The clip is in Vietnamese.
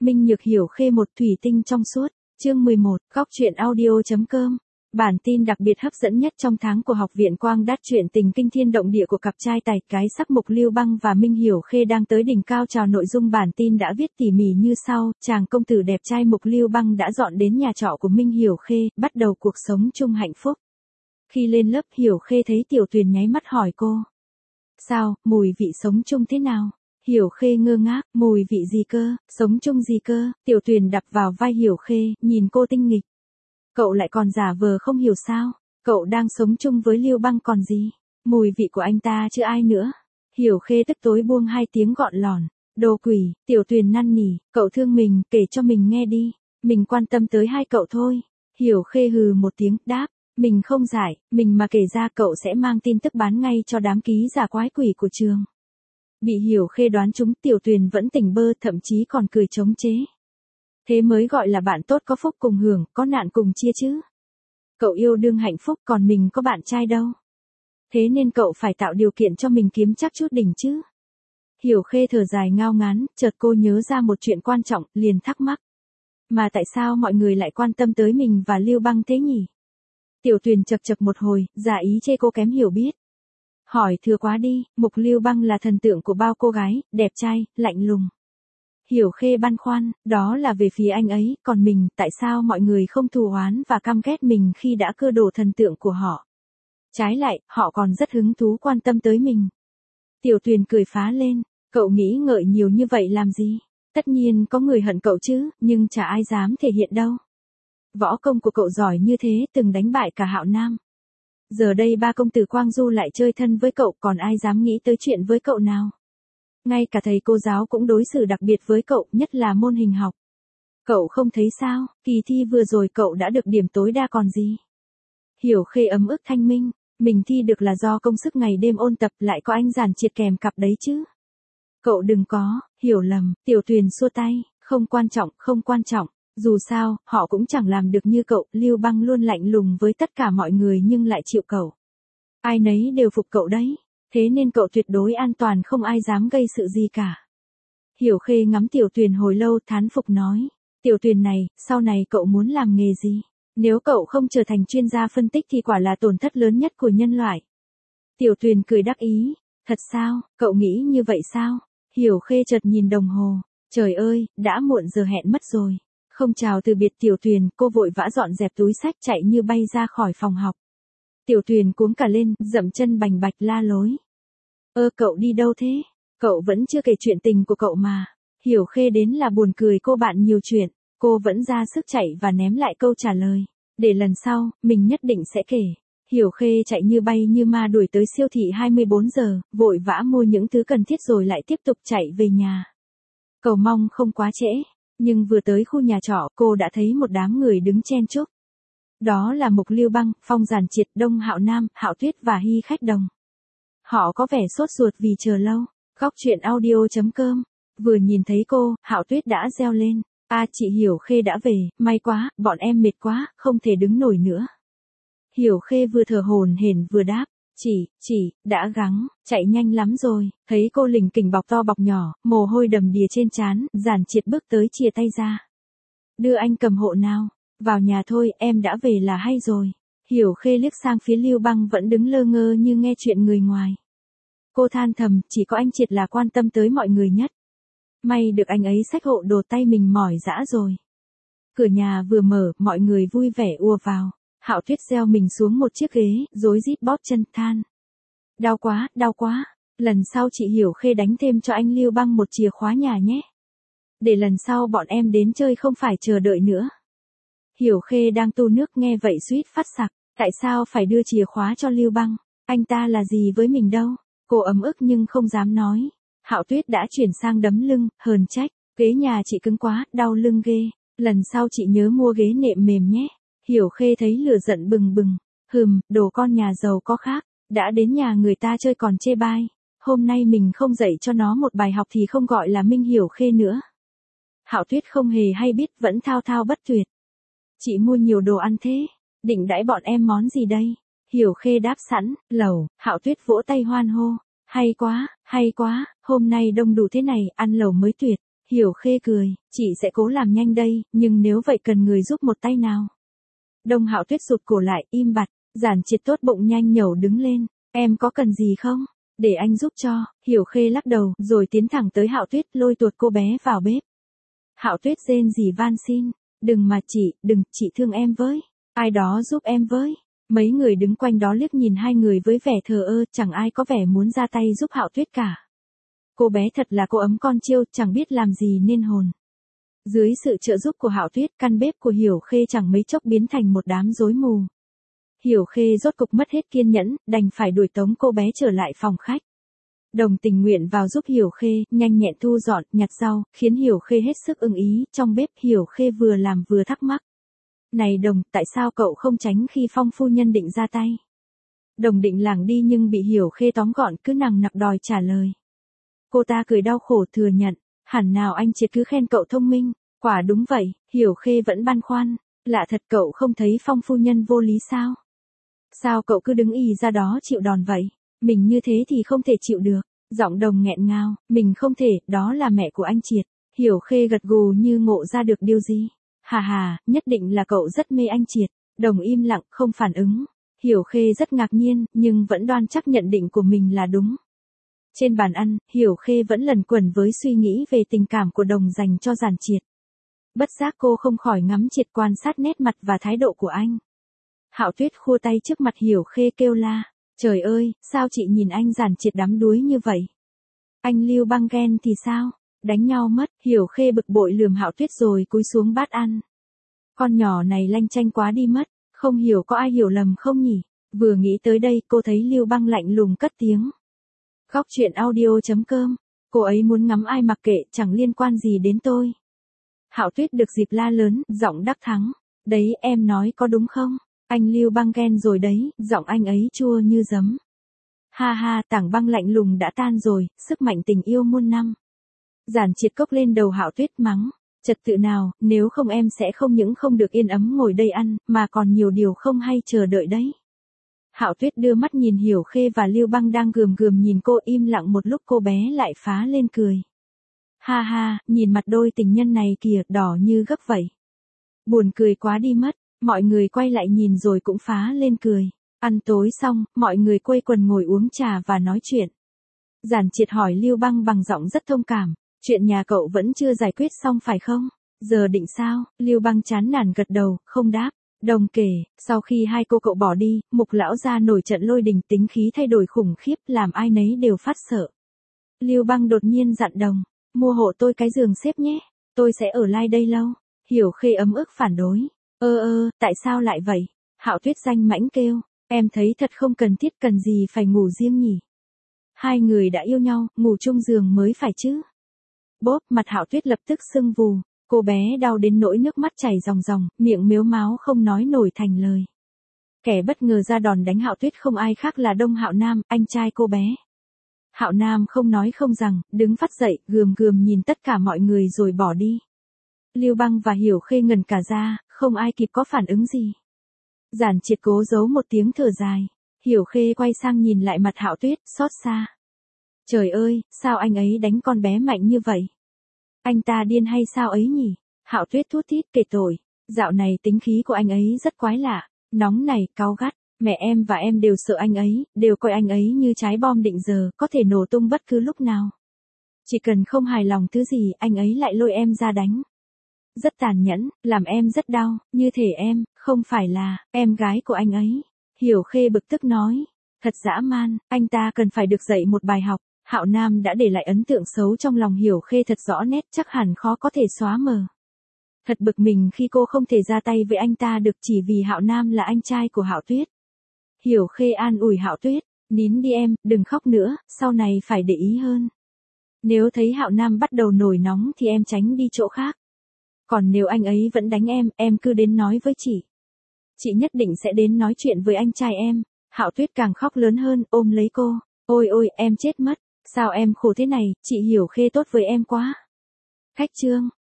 Minh Nhược Hiểu Khê một thủy tinh trong suốt. Chương 11, góc truyện audio.com. Bản tin đặc biệt hấp dẫn nhất trong tháng của Học viện Quang Đát, chuyện tình kinh thiên động địa của cặp trai tài cái sắc Mục Lưu Băng và Minh Hiểu Khê đang tới đỉnh cao trào. Nội dung bản tin đã viết tỉ mỉ như sau: chàng công tử đẹp trai Mục Lưu Băng đã dọn đến nhà trọ của Minh Hiểu Khê, bắt đầu cuộc sống chung hạnh phúc. Khi lên lớp, Hiểu Khê thấy Tiểu Tuyền nháy mắt hỏi cô: sao, mùi vị sống chung thế nào? Hiểu Khê ngơ ngác, mùi vị gì cơ, sống chung gì cơ? Tiểu Tuyền đập vào vai Hiểu Khê, nhìn cô tinh nghịch. Cậu lại còn giả vờ không hiểu sao? Cậu đang sống chung với Lưu Băng còn gì? Mùi vị của anh ta chứ ai nữa? Hiểu Khê tức tối buông hai tiếng gọn lỏn. Đồ quỷ. Tiểu Tuyền năn nỉ, cậu thương mình, kể cho mình nghe đi. Mình quan tâm tới hai cậu thôi. Hiểu Khê hừ một tiếng, đáp: mình không giải, mình mà kể ra cậu sẽ mang tin tức bán ngay cho đám ký giả quái quỷ của trường. Bị Hiểu Khê đoán trúng, Tiểu Tuyền vẫn tỉnh bơ, thậm chí còn cười chống chế. Thế mới gọi là bạn tốt, có phúc cùng hưởng, có nạn cùng chia chứ. Cậu yêu đương hạnh phúc, còn mình có bạn trai đâu. Thế nên cậu phải tạo điều kiện cho mình kiếm chắc chút đỉnh chứ. Hiểu Khê thở dài ngao ngán, chợt cô nhớ ra một chuyện quan trọng, liền thắc mắc. Mà tại sao mọi người lại quan tâm tới mình và Lưu Băng thế nhỉ? Tiểu Tuyền chậc chậc một hồi, giả ý chê cô kém hiểu biết. Hỏi thừa quá đi, Mục Lưu Băng là thần tượng của bao cô gái, đẹp trai, lạnh lùng. Hiểu Khê băn khoăn, đó là về phía anh ấy, còn mình, tại sao mọi người không thù oán và căm ghét mình khi đã cưa đổ thần tượng của họ? Trái lại, họ còn rất hứng thú quan tâm tới mình. Tiểu Tuyền cười phá lên, cậu nghĩ ngợi nhiều như vậy làm gì? Tất nhiên có người hận cậu chứ, nhưng chả ai dám thể hiện đâu. Võ công của cậu giỏi như thế, từng đánh bại cả Hạo Nam. Giờ đây ba công tử Quang Du lại chơi thân với cậu, còn ai dám nghĩ tới chuyện với cậu nào? Ngay cả thầy cô giáo cũng đối xử đặc biệt với cậu, nhất là môn hình học. Cậu không thấy sao, kỳ thi vừa rồi cậu đã được điểm tối đa còn gì? Hiểu Khê ấm ức thanh minh, mình thi được là do công sức ngày đêm ôn tập, lại có anh Giản Triệt kèm cặp đấy chứ. Cậu đừng có hiểu lầm. Tiểu Tuyền xua tay, không quan trọng, không quan trọng. Dù sao, họ cũng chẳng làm được như cậu. Lưu Băng luôn lạnh lùng với tất cả mọi người nhưng lại chịu cậu. Ai nấy đều phục cậu đấy. Thế nên cậu tuyệt đối an toàn, không ai dám gây sự gì cả. Hiểu Khê ngắm Tiểu Tuyền hồi lâu, thán phục nói: Tiểu Tuyền này, sau này cậu muốn làm nghề gì? Nếu cậu không trở thành chuyên gia phân tích thì quả là tổn thất lớn nhất của nhân loại. Tiểu Tuyền cười đắc ý: thật sao, cậu nghĩ như vậy sao? Hiểu Khê chợt nhìn đồng hồ. Trời ơi, đã muộn giờ hẹn mất rồi. Không chào từ biệt Tiểu Tuyền, cô vội vã dọn dẹp túi sách chạy như bay ra khỏi phòng học. Tiểu Tuyền cuống cả lên, dậm chân bành bạch la lối. Cậu đi đâu thế? Cậu vẫn chưa kể chuyện tình của cậu mà. Hiểu Khê đến là buồn cười, cô bạn nhiều chuyện. Cô vẫn ra sức chạy và ném lại câu trả lời. Để lần sau, mình nhất định sẽ kể. Hiểu Khê chạy như bay như ma đuổi tới siêu thị 24 giờ, vội vã mua những thứ cần thiết rồi lại tiếp tục chạy về nhà. Cầu mong không quá trễ. Nhưng vừa tới khu nhà trọ, cô đã thấy một đám người đứng chen chúc. Đó là Mục Lưu Băng, Phong Giản Triệt, Đông Hạo Nam, Hạo Tuyết và Hy Khách Đồng. Họ có vẻ sốt ruột vì chờ lâu. Góc truyện audio.com. Vừa nhìn thấy cô, Hạo Tuyết đã reo lên: chị Hiểu Khê đã về, may quá, bọn em mệt quá, không thể đứng nổi nữa. Hiểu Khê vừa thở hổn hển vừa đáp: Chị, đã gắng, chạy nhanh lắm rồi. Thấy cô lỉnh kỉnh bọc to bọc nhỏ, mồ hôi đầm đìa trên trán, Giản Triệt bước tới chìa tay ra. Đưa anh cầm hộ nào. Vào nhà thôi, em đã về là hay rồi. Hiểu Khê liếc sang phía Lưu Băng vẫn đứng lơ ngơ như nghe chuyện người ngoài. Cô than thầm, chỉ có anh Triệt là quan tâm tới mọi người nhất. May được anh ấy xách hộ đồ, tay mình mỏi dã rồi. Cửa nhà vừa mở, mọi người vui vẻ ùa vào. Hạo Tuyết gieo mình xuống một chiếc ghế, rối rít bóp chân, than: đau quá. Lần sau chị Hiểu Khê đánh thêm cho anh Lưu Băng một chìa khóa nhà nhé. Để lần sau bọn em đến chơi không phải chờ đợi nữa. Hiểu Khê đang tu nước nghe vậy suýt phát sặc. Tại sao phải đưa chìa khóa cho Lưu Băng? Anh ta là gì với mình đâu? Cô ấm ức nhưng không dám nói. Hạo Tuyết đã chuyển sang đấm lưng, hờn trách: ghế nhà chị cứng quá, đau lưng ghê. Lần sau chị nhớ mua ghế nệm mềm nhé. Hiểu Khê thấy lửa giận bừng bừng. Đồ con nhà giàu có khác. Đã đến nhà người ta chơi còn chê bai. Hôm nay mình không dạy cho nó một bài học thì không gọi là Minh Hiểu Khê nữa. Hạo Tuyết không hề hay biết, vẫn thao thao bất tuyệt: chị mua nhiều đồ ăn thế, định đãi bọn em món gì đây? Hiểu Khê đáp sẵn: lẩu. Hạo Tuyết vỗ tay hoan hô: hay quá, hôm nay đông đủ thế này, ăn lẩu mới tuyệt. Hiểu Khê cười, chị sẽ cố làm nhanh đây, nhưng nếu vậy cần người giúp một tay nào. Đông Hạo Tuyết rụt cổ lại, im bặt, Giản Triệt tốt bụng nhanh nhẩu đứng lên, em có cần gì không? Để anh giúp cho, Hiểu Khê lắc đầu, rồi tiến thẳng tới Hạo Tuyết lôi tuột cô bé vào bếp. Hạo Tuyết rên rỉ van xin, đừng mà chị, đừng, chị thương em với, ai đó giúp em với. Mấy người đứng quanh đó liếc nhìn hai người với vẻ thờ ơ, chẳng ai có vẻ muốn ra tay giúp Hạo Tuyết cả. Cô bé thật là cô ấm con chiêu, chẳng biết làm gì nên hồn. Dưới sự trợ giúp của Hạo Tuyết, căn bếp của Hiểu Khê chẳng mấy chốc biến thành một đám rối mù. Hiểu Khê rốt cục mất hết kiên nhẫn, đành phải đuổi tống cô bé trở lại phòng khách. Đồng tình nguyện vào giúp Hiểu Khê, nhanh nhẹn thu dọn, nhặt rau, khiến Hiểu Khê hết sức ưng ý. Trong bếp Hiểu Khê vừa làm vừa thắc mắc. Này Đồng, tại sao cậu không tránh khi Phong phu nhân định ra tay? Đồng định lảng đi nhưng bị Hiểu Khê tóm gọn, cứ nằng nặc đòi trả lời. Cô ta cười đau khổ thừa nhận, hẳn nào anh Triệt cứ khen cậu thông minh. Quả đúng vậy, Hiểu Khê vẫn băn khoăn. Lạ thật, cậu không thấy Phong phu nhân vô lý sao? Sao cậu cứ đứng ì ra đó chịu đòn vậy? Mình như thế thì không thể chịu được. Giọng Đồng nghẹn ngào, mình không thể, đó là mẹ của anh Triệt. Hiểu Khê gật gù như ngộ ra được điều gì. Hà hà, nhất định là cậu rất mê anh Triệt. Đồng im lặng, không phản ứng. Hiểu Khê rất ngạc nhiên, nhưng vẫn đoan chắc nhận định của mình là đúng. Trên bàn ăn, Hiểu Khê vẫn lẩn quẩn với suy nghĩ về tình cảm của Đồng dành cho Giản Triệt. Bất giác cô không khỏi ngắm Triệt quan sát nét mặt và thái độ của anh. Hạo Tuyết khua tay trước mặt Hiểu Khê kêu la, trời ơi, sao chị nhìn anh Giản Triệt đắm đuối như vậy? Anh Lưu Băng ghen thì sao? Đánh nhau mất, Hiểu Khê bực bội lườm Hạo Tuyết rồi cúi xuống bát ăn. Con nhỏ này lanh chanh quá đi mất, không hiểu có ai hiểu lầm không nhỉ? Vừa nghĩ tới đây cô thấy Lưu Băng lạnh lùng cất tiếng. Góc truyện audio.com, cô ấy muốn ngắm ai mặc kệ, chẳng liên quan gì đến tôi. Hạo Tuyết được dịp la lớn, giọng đắc thắng. Đấy, em nói có đúng không? Anh Lưu Băng ghen rồi đấy, giọng anh ấy chua như giấm. Ha ha, tảng băng lạnh lùng đã tan rồi, sức mạnh tình yêu muôn năm. Giản Triệt cốc lên đầu Hạo Tuyết mắng. Trật tự nào, nếu không em sẽ không những không được yên ấm ngồi đây ăn, mà còn nhiều điều không hay chờ đợi đấy. Hạo Tuyết đưa mắt nhìn Hiểu Khê và Lưu Băng đang gườm gườm nhìn cô, im lặng một lúc cô bé lại phá lên cười. Ha ha, nhìn mặt đôi tình nhân này kìa, đỏ như gấc vậy. Buồn cười quá đi mất, mọi người quay lại nhìn rồi cũng phá lên cười. Ăn tối xong, mọi người quây quần ngồi uống trà và nói chuyện. Giản Triệt hỏi Lưu Băng bằng giọng rất thông cảm, chuyện nhà cậu vẫn chưa giải quyết xong phải không? Giờ định sao? Lưu Băng chán nản gật đầu, không đáp. Đồng kể, sau khi hai cô cậu bỏ đi, Mục lão gia nổi trận lôi đình, tính khí thay đổi khủng khiếp, làm ai nấy đều phát sợ. Lưu Băng đột nhiên dặn Đồng, mua hộ tôi cái giường xếp nhé, tôi sẽ ở lại đây lâu. Hiểu Khê ấm ức phản đối. Tại sao lại vậy? Hạo Tuyết danh mãnh kêu, em thấy thật không cần thiết, cần gì phải ngủ riêng nhỉ? Hai người đã yêu nhau, ngủ chung giường mới phải chứ. Bốp, mặt Hạo Tuyết lập tức sưng vù. Cô bé đau đến nỗi nước mắt chảy ròng ròng, miệng mếu máo không nói nổi thành lời. Kẻ bất ngờ ra đòn đánh Hạo Tuyết không ai khác là Đông Hạo Nam, anh trai cô bé. Hạo Nam không nói không rằng, đứng phắt dậy, gườm gườm nhìn tất cả mọi người rồi bỏ đi. Lưu Băng và Hiểu Khê ngẩn cả ra, không ai kịp có phản ứng gì. Giản Triệt cố giấu một tiếng thở dài. Hiểu Khê quay sang nhìn lại mặt Hạo Tuyết, xót xa. Trời ơi, sao anh ấy đánh con bé mạnh như vậy? Anh ta điên hay sao ấy nhỉ? Hạo Tuyết thút thít kể tội. Dạo này tính khí của anh ấy rất quái lạ, nóng này, cáu gắt. Mẹ em và em đều sợ anh ấy, đều coi anh ấy như trái bom định giờ, có thể nổ tung bất cứ lúc nào. Chỉ cần không hài lòng thứ gì, anh ấy lại lôi em ra đánh. Rất tàn nhẫn, làm em rất đau, như thể em, không phải là, em gái của anh ấy. Hiểu Khê bực tức nói. Thật dã man, anh ta cần phải được dạy một bài học. Hạo Nam đã để lại ấn tượng xấu trong lòng Hiểu Khê thật rõ nét, chắc hẳn khó có thể xóa mờ. Thật bực mình khi cô không thể ra tay với anh ta được chỉ vì Hạo Nam là anh trai của Hạo Tuyết. Hiểu Khê an ủi Hạo Tuyết, nín đi em, đừng khóc nữa, sau này phải để ý hơn. Nếu thấy Hạo Nam bắt đầu nổi nóng thì em tránh đi chỗ khác. Còn nếu anh ấy vẫn đánh em cứ đến nói với chị. Chị nhất định sẽ đến nói chuyện với anh trai em. Hạo Tuyết càng khóc lớn hơn, ôm lấy cô. Ôi ôi, em chết mất. Sao em khổ thế này, chị Hiểu Khê tốt với em quá. Khách trương.